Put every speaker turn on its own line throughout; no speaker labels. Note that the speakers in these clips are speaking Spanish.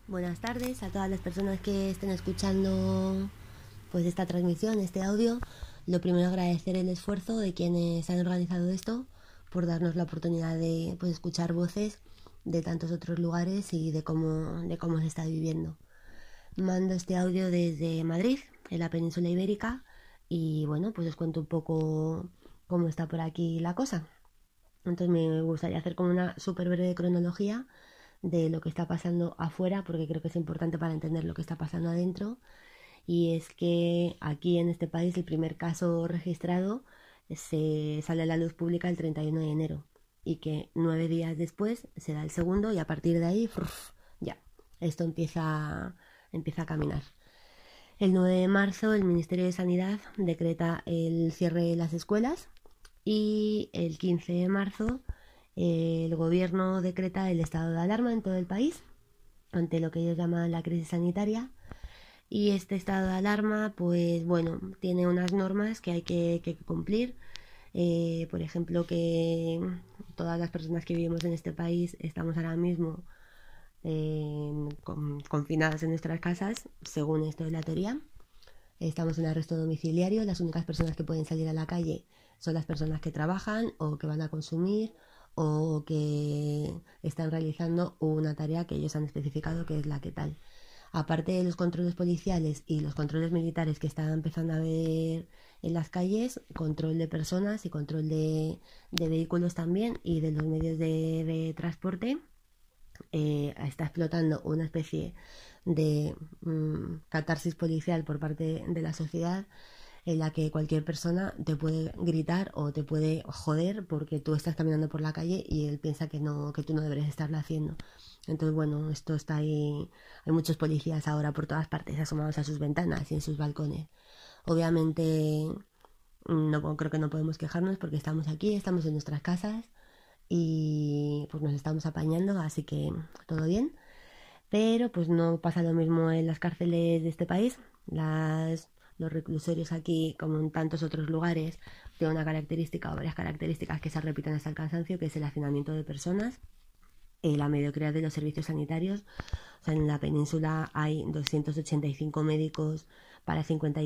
Buenas tardes a todas las personas que estén escuchando pues esta transmisión, este audio. Lo primero, agradecer el esfuerzo de quienes han organizado esto por darnos la oportunidad de pues escuchar voces de tantos otros lugares y de cómo se está viviendo. Mando este audio desde Madrid, en la península ibérica, y bueno, pues os cuento un poco cómo está por aquí la cosa. Entonces me gustaría hacer como una súper breve cronología de lo que está pasando afuera, porque creo que es importante para entender lo que está pasando adentro. Y es que aquí en este país el primer caso registrado se sale a la luz pública el 31 de enero y que 9 días después se da el segundo y a partir de ahí ya, esto empieza a caminar. El 9 de marzo el Ministerio de Sanidad decreta el cierre de las escuelas y el 15 de marzo el gobierno decreta el estado de alarma en todo el país ante lo que ellos llaman la crisis sanitaria. Y este estado de alarma, pues bueno, tiene unas normas que hay que cumplir. Por ejemplo, que todas las personas que vivimos en este país estamos ahora mismo confinadas en nuestras casas, según esto de la teoría. Estamos en arresto domiciliario. Las únicas personas que pueden salir a la calle son las personas que trabajan o que van a consumir o que están realizando una tarea que ellos han especificado que es la que tal. Aparte de los controles policiales y los controles militares que están empezando a ver en las calles, control de personas y control de vehículos también y de los medios de transporte. Está explotando una especie de catarsis policial por parte de la sociedad en la que cualquier persona te puede gritar o te puede joder porque tú estás caminando por la calle y él piensa que tú no deberías estarlo haciendo. Entonces, bueno, esto está ahí. Hay muchos policías ahora por todas partes asomados a sus ventanas y en sus balcones. Obviamente, no creo que no podemos quejarnos porque estamos aquí, estamos en nuestras casas y pues nos estamos apañando, así que todo bien. Pero pues no pasa lo mismo en las cárceles de este país. Los reclusorios aquí, como en tantos otros lugares, tienen una característica o varias características que se repiten hasta el cansancio, que es el hacinamiento de personas, la mediocridad de los servicios sanitarios. O sea, en la península hay 285 médicos para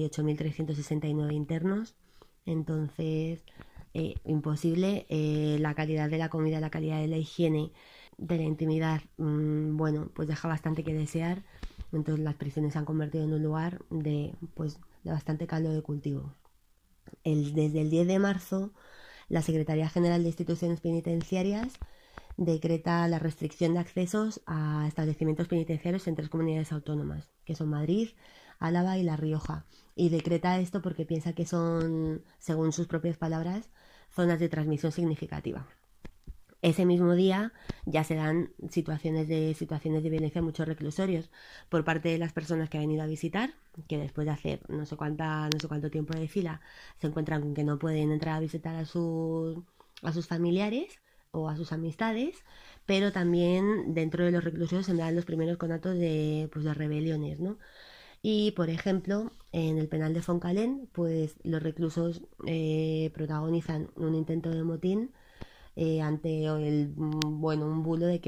58.369 internos. Entonces, imposible. La calidad de la comida, la calidad de la higiene, de la intimidad, bueno, pues deja bastante que desear. Entonces las prisiones se han convertido en un lugar de bastante caldo de cultivo. Desde el 10 de marzo, la Secretaría General de Instituciones Penitenciarias decreta la restricción de accesos a establecimientos penitenciarios en 3 comunidades autónomas, que son Madrid, Álava y La Rioja. Y decreta esto porque piensa que son, según sus propias palabras, zonas de transmisión significativa. Ese mismo día ya se dan situaciones de violencia en muchos reclusorios por parte de las personas que han venido a visitar, que después de hacer no sé cuánto tiempo de fila se encuentran con que no pueden entrar a visitar a sus familiares o a sus amistades, pero también dentro de los reclusorios se dan los primeros conatos de rebeliones, ¿no? Y, por ejemplo, en el penal de Foncalén, pues los reclusos protagonizan un intento de motín ante un bulo de que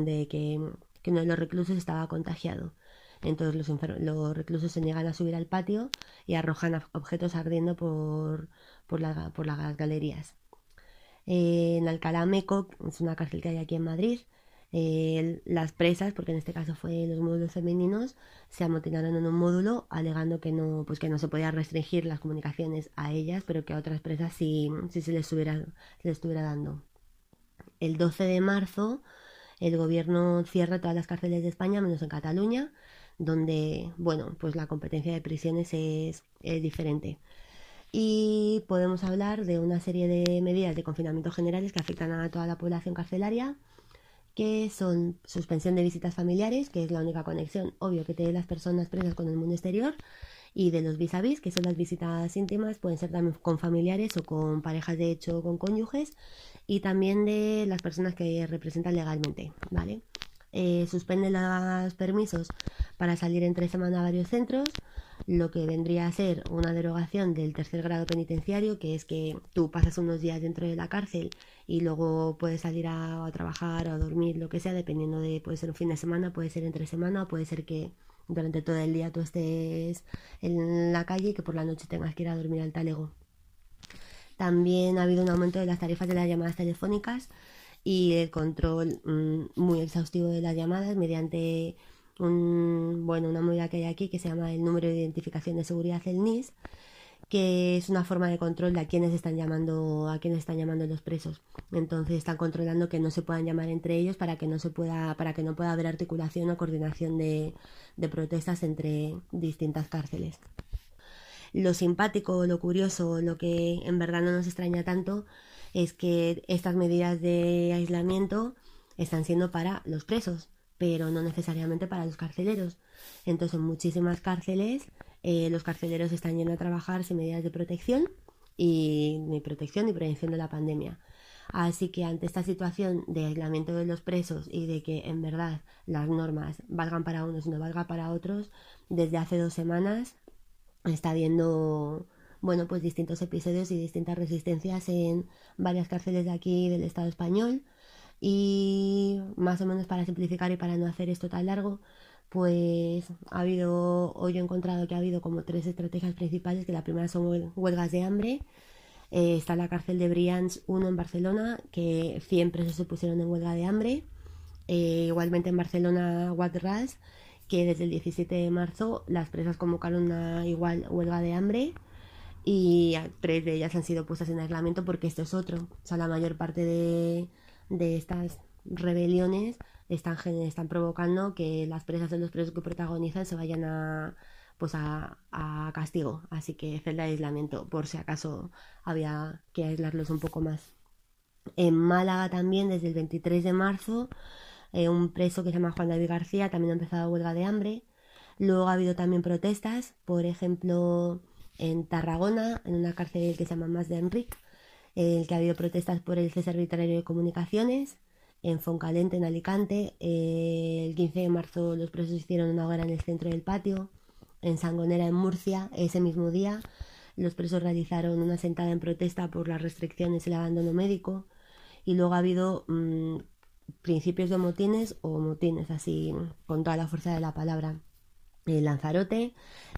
que uno de los reclusos estaba contagiado. Entonces los reclusos se niegan a subir al patio y arrojan objetos ardiendo por las galerías. En Alcalá Meco, es una cárcel que hay aquí en Madrid, las presas, porque en este caso fue los módulos femeninos, se amotinaron en un módulo alegando que no se podía restringir las comunicaciones a ellas, pero que a otras presas sí se les estuviera dando. El 12 de marzo el gobierno cierra todas las cárceles de España, menos en Cataluña, donde, bueno, pues la competencia de prisiones es diferente. Y podemos hablar de una serie de medidas de confinamiento generales que afectan a toda la población carcelaria, que son suspensión de visitas familiares, que es la única conexión, obvio, que tienen las personas presas con el mundo exterior, y de los vis-a-vis, que son las visitas íntimas, pueden ser también con familiares o con parejas de hecho o con cónyuges, y también de las personas que representan legalmente, ¿vale? Suspenden los permisos para salir entre semana a varios centros, lo que vendría a ser una derogación del tercer grado penitenciario, que es que tú pasas unos días dentro de la cárcel y luego puedes salir a trabajar o a dormir, lo que sea, dependiendo de, puede ser un fin de semana, puede ser entre semana, o puede ser que durante todo el día tú estés en la calle y que por la noche tengas que ir a dormir al talego. También ha habido un aumento de las tarifas de las llamadas telefónicas y el control muy exhaustivo de las llamadas mediante una movida que hay aquí que se llama el número de identificación de seguridad, el NIS, que es una forma de control de a quienes están llamando los presos. Entonces están controlando que no se puedan llamar entre ellos para que no pueda haber articulación o coordinación de protestas entre distintas cárceles. Lo simpático, lo curioso, lo que en verdad no nos extraña tanto es que estas medidas de aislamiento están siendo para los presos, pero no necesariamente para los carceleros. Entonces, en muchísimas cárceles, los carceleros están yendo a trabajar sin medidas de protección y prevención de la pandemia. Así que ante esta situación de aislamiento de los presos y de que en verdad las normas valgan para unos y no valgan para otros, desde hace 2 semanas está habiendo pues distintos episodios y distintas resistencias en varias cárceles de aquí del Estado español. Y más o menos para simplificar y para no hacer esto tan largo, pues hoy he encontrado que ha habido como 3 estrategias principales, que la primera son huelgas de hambre. Está la cárcel de Brians 1 en Barcelona, que 100 presos se pusieron en huelga de hambre. Igualmente en Barcelona, Guadras, que desde el 17 de marzo las presas convocaron una igual huelga de hambre y 3 de ellas han sido puestas en aislamiento porque esto es otro. O sea, la mayor parte de estas rebeliones están provocando que las presas de los presos que protagonizan se vayan a castigo. Así que celda de aislamiento, por si acaso había que aislarlos un poco más. En Málaga también, desde el 23 de marzo, un preso que se llama Juan David García también ha empezado huelga de hambre. Luego ha habido también protestas, por ejemplo, en Tarragona, en una cárcel que se llama Mas de Enric, en el que ha habido protestas por el cese arbitrario de comunicaciones. En Foncalente, en Alicante, el 15 de marzo los presos hicieron una hoguera en el centro del patio. En Sangonera, en Murcia, ese mismo día, los presos realizaron una sentada en protesta por las restricciones y el abandono médico. Y luego ha habido principios de motines o motines, así con toda la fuerza de la palabra. En Lanzarote,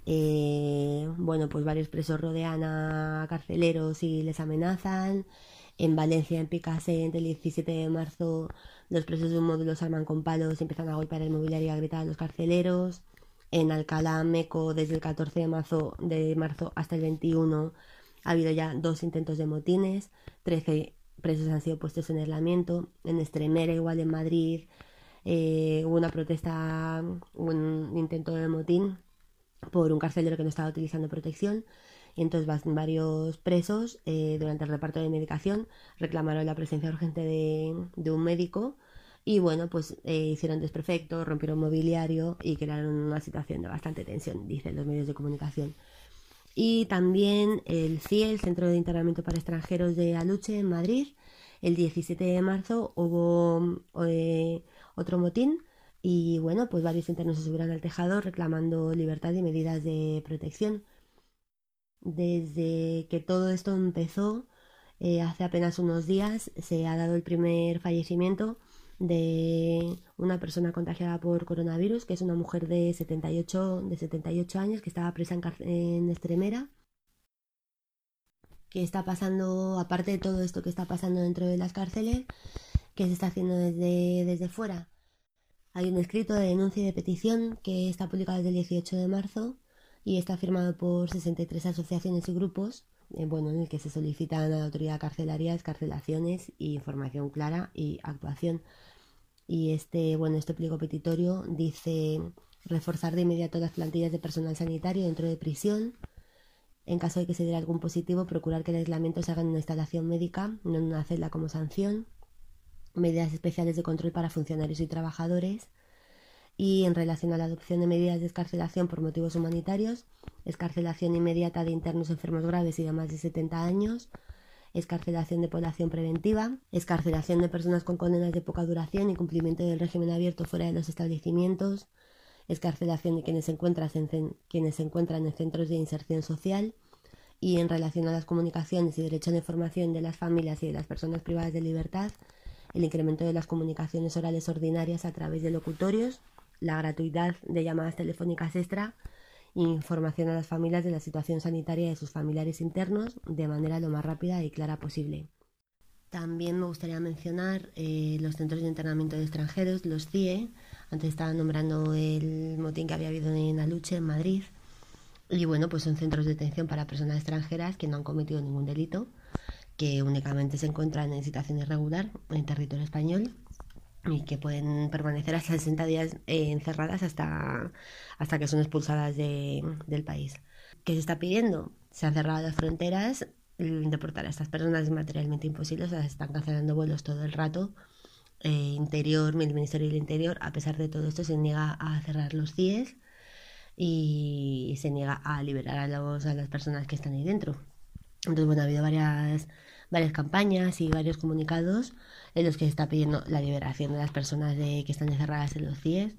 pues varios presos rodean a carceleros y les amenazan. En Valencia, en Picassent, el 17 de marzo, los presos de un módulo se arman con palos y empiezan a golpear el mobiliario y a gritar a los carceleros. En Alcalá Meco, desde el 14 de marzo hasta el 21, ha habido ya 2 intentos de motines, 13 presos han sido puestos en aislamiento. En Extremera, igual en Madrid, hubo una protesta, un intento de motín por un carcelero que no estaba utilizando protección. Y entonces varios presos, durante el reparto de medicación, reclamaron la presencia urgente de un médico y hicieron desperfecto, rompieron mobiliario y crearon una situación de bastante tensión, dicen los medios de comunicación. Y también el CIE, el Centro de Internamiento para Extranjeros de Aluche, en Madrid, el 17 de marzo hubo otro motín y varios internos se subieron al tejado reclamando libertad y medidas de protección. Desde que todo esto empezó, hace apenas unos días, se ha dado el primer fallecimiento de una persona contagiada por coronavirus, que es una mujer de 78 años que estaba presa en Extremera. Que está pasando, aparte de todo esto que está pasando dentro de las cárceles, que se está haciendo desde fuera? Hay un escrito de denuncia y de petición que está publicado desde el 18 de marzo y está firmado por 63 asociaciones y grupos, en el que se solicitan a la autoridad carcelaria excarcelaciones y información clara y actuación. Y este pliego petitorio dice reforzar de inmediato las plantillas de personal sanitario dentro de prisión. En caso de que se diera algún positivo, procurar que el aislamiento se haga en una instalación médica, no en una celda como sanción. Medidas especiales de control para funcionarios y trabajadores. Y en relación a la adopción de medidas de excarcelación por motivos humanitarios, excarcelación inmediata de internos enfermos graves y de más de 70 años, excarcelación de población preventiva, excarcelación de personas con condenas de poca duración y cumplimiento del régimen abierto fuera de los establecimientos, excarcelación de quienes se encuentran en centros de inserción social, y en relación a las comunicaciones y derecho a la información de las familias y de las personas privadas de libertad, el incremento de las comunicaciones orales ordinarias a través de locutorios, la gratuidad de llamadas telefónicas extra e información a las familias de la situación sanitaria de sus familiares internos de manera lo más rápida y clara posible. También me gustaría mencionar los centros de internamiento de extranjeros, los CIE. Antes estaba nombrando el motín que había habido en Aluche, en Madrid. Y bueno, pues son centros de detención para personas extranjeras que no han cometido ningún delito, que únicamente se encuentran en situación irregular en territorio español y que pueden permanecer hasta 60 días encerradas hasta que son expulsadas del país. ¿Qué se está pidiendo? Se han cerrado las fronteras, deportar a estas personas es materialmente imposible, o sea, se están cancelando vuelos todo el rato. El Ministerio del Interior, a pesar de todo esto, se niega a cerrar los CIES y se niega a liberar a las personas que están ahí dentro. Entonces, bueno, ha habido varias campañas y varios comunicados en los que se está pidiendo la liberación de las personas que están encerradas en los CIES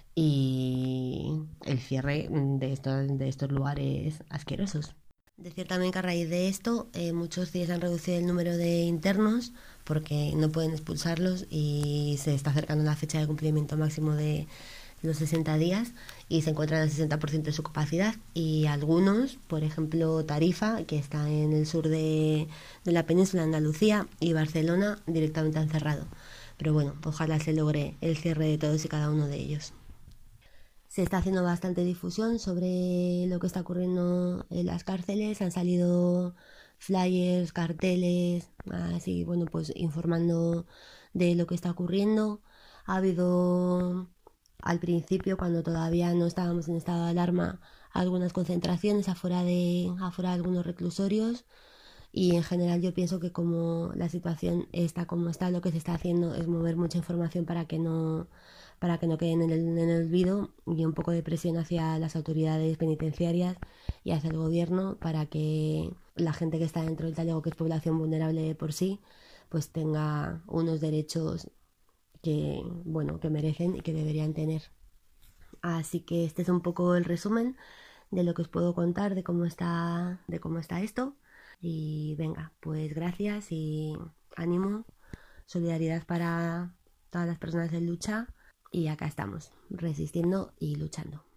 y el cierre de estos lugares asquerosos. Decir también que a raíz de esto muchos CIES han reducido el número de internos porque no pueden expulsarlos y se está acercando la fecha de cumplimiento máximo de los 60 días y se encuentran al 60% de su capacidad, y algunos, por ejemplo Tarifa, que está en el sur de la península, Andalucía, y Barcelona directamente han cerrado. Pero bueno, ojalá se logre el cierre de todos y cada uno de ellos. Se está haciendo bastante difusión sobre lo que está ocurriendo en las cárceles. Han salido flyers, carteles, así, bueno, pues informando de lo que está ocurriendo. Ha habido, al principio, cuando todavía no estábamos en estado de alarma, algunas concentraciones afuera de algunos reclusorios, y en general yo pienso que como la situación está como está, lo que se está haciendo es mover mucha información para que no queden en el olvido, y un poco de presión hacia las autoridades penitenciarias y hacia el gobierno para que la gente que está dentro del talego, que es población vulnerable de por sí, pues tenga unos derechos que, bueno, que merecen y que deberían tener. Así que este es un poco el resumen de lo que os puedo contar de cómo está esto. Y venga, pues gracias y ánimo, solidaridad para todas las personas en lucha, y acá estamos, resistiendo y luchando.